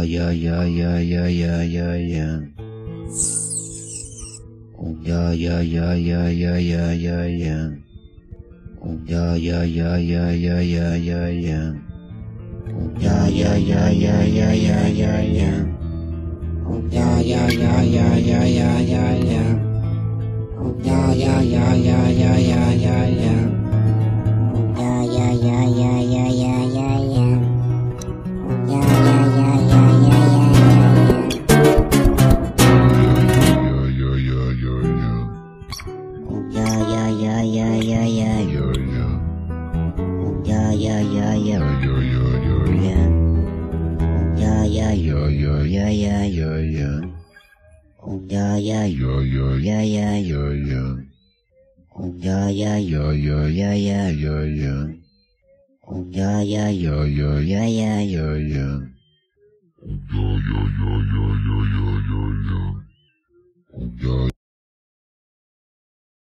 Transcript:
yeah yeah yeah yeah yeah yeah yeah. Yeah yeah yeah yeah yeah yeah yeah yeah. Yeah yeah yeah yeah yeah yeah yeah yeah. Yeah yeah yeah yeah yeah yeah yeah yeah. Yeah yeah yeah yeah yeah yeah yeah yeah. Yeah yeah yeah yeah yeah yeah yeah yeah. Yeah yeah yeah yeah yeah yeah yeah yeah. Yeah yeah yeah yeah yeah yeah yeah. Yeah yeah yeah yeah yeah yeah. Yeah yeah yeah yeah yeah yeah yeah yeah. Yeah yeah yeah yeah yeah yeah yeah yeah. Yeah yeah yeah yeah yeah yeah yeah yeah. Yeah yeah yeah yeah yeah yeah yeah yeah. Yeah yeah yeah yeah yeah yeah yeah yeah. Yeah.